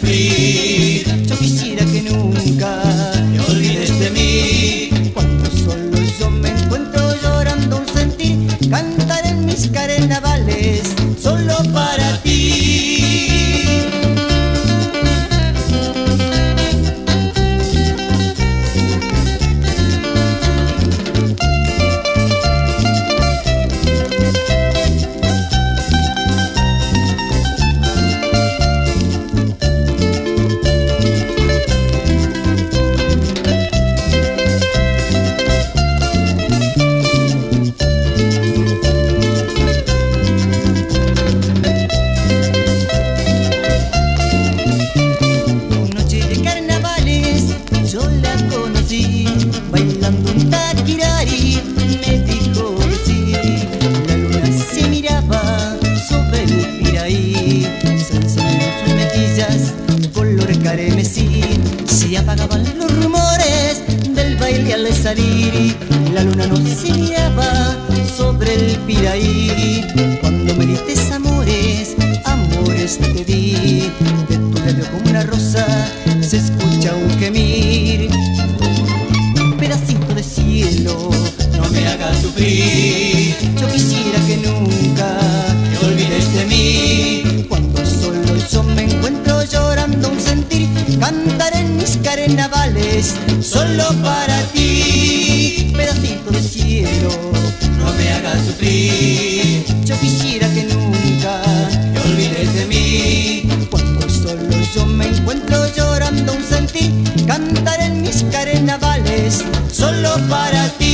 sufrir. Yo quisiera que nunca Te olvides de mí. cuando solo yo me encuentro llorando un sentir. Cantaré en mis carnavales solo para ti. Bailando un taquirari, me dijo que sí. La luna se miraba sobre el Piraí, se encendieron sus mejillas color carmesí. Se apagaban los rumores del baile al salir. La luna no se miraba sobre el Piraí. Cuando me diste amores, amores te di. De tu labio como una rosa se escucha un gemir. Pedacito de cielo, No me hagas sufrir. yo quisiera que nunca Te olvides de mí. cuando solo yo me encuentro llorando un sentir. Cantaré en mis carnavales solo para ti. Pedacito de cielo, No me hagas sufrir. yo quisiera que nunca Te olvides de mí. cuando solo yo me encuentro llorando un sentir. Cantaré en mis carnavales solo para ti.